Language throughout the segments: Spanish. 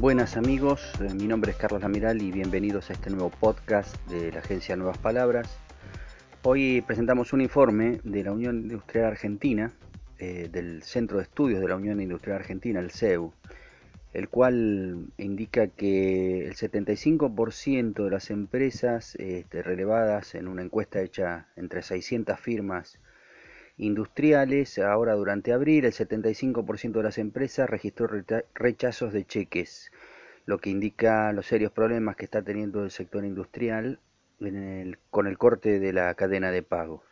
Buenas amigos, mi nombre es Carlos Lamiral y bienvenidos a este nuevo podcast de la agencia Nuevas Palabras. Hoy presentamos un informe de la Unión Industrial Argentina, del Centro de Estudios de la Unión Industrial Argentina, el CEU, el cual indica que el 75% de las empresas relevadas en una encuesta hecha entre 600 firmas industriales, ahora durante abril, el 75% de las empresas registró rechazos de cheques, lo que indica los serios problemas que está teniendo el sector industrial con el corte de la cadena de pagos.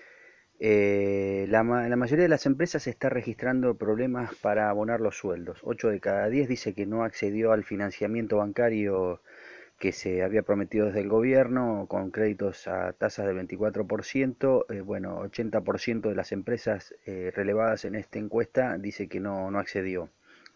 La mayoría de las empresas está registrando problemas para abonar los sueldos. 8 de cada 10 dice que no accedió al financiamiento bancario que se había prometido desde el gobierno con créditos a tasas del 24%. 80% de las empresas relevadas en esta encuesta dice que no accedió.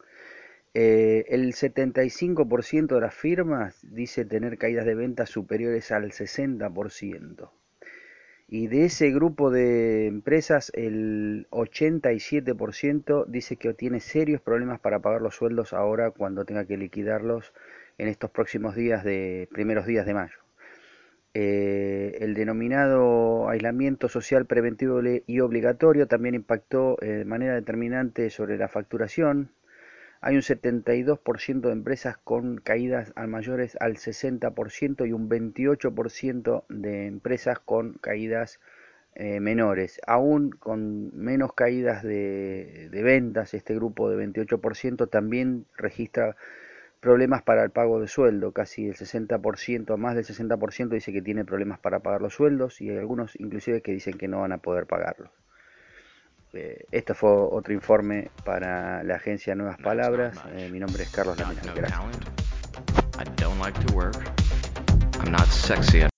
El 75% de las firmas dice tener caídas de ventas superiores al 60%. Y de ese grupo de empresas, el 87% dice que tiene serios problemas para pagar los sueldos ahora cuando tenga que liquidarlos en estos próximos primeros días de mayo. El denominado aislamiento social preventivo y obligatorio también impactó de manera determinante sobre la facturación. Hay un 72% de empresas con caídas mayores al 60% y un 28% de empresas con caídas menores. Aún con menos caídas de ventas, este grupo de 28% también registra problemas para el pago de sueldo. Casi el 60%, más del 60% dice que tiene problemas para pagar los sueldos y hay algunos inclusive que dicen que no van a poder pagarlos. Este fue otro informe para la agencia Nuevas Palabras. Mi nombre es Carlos Lamiral. Gracias.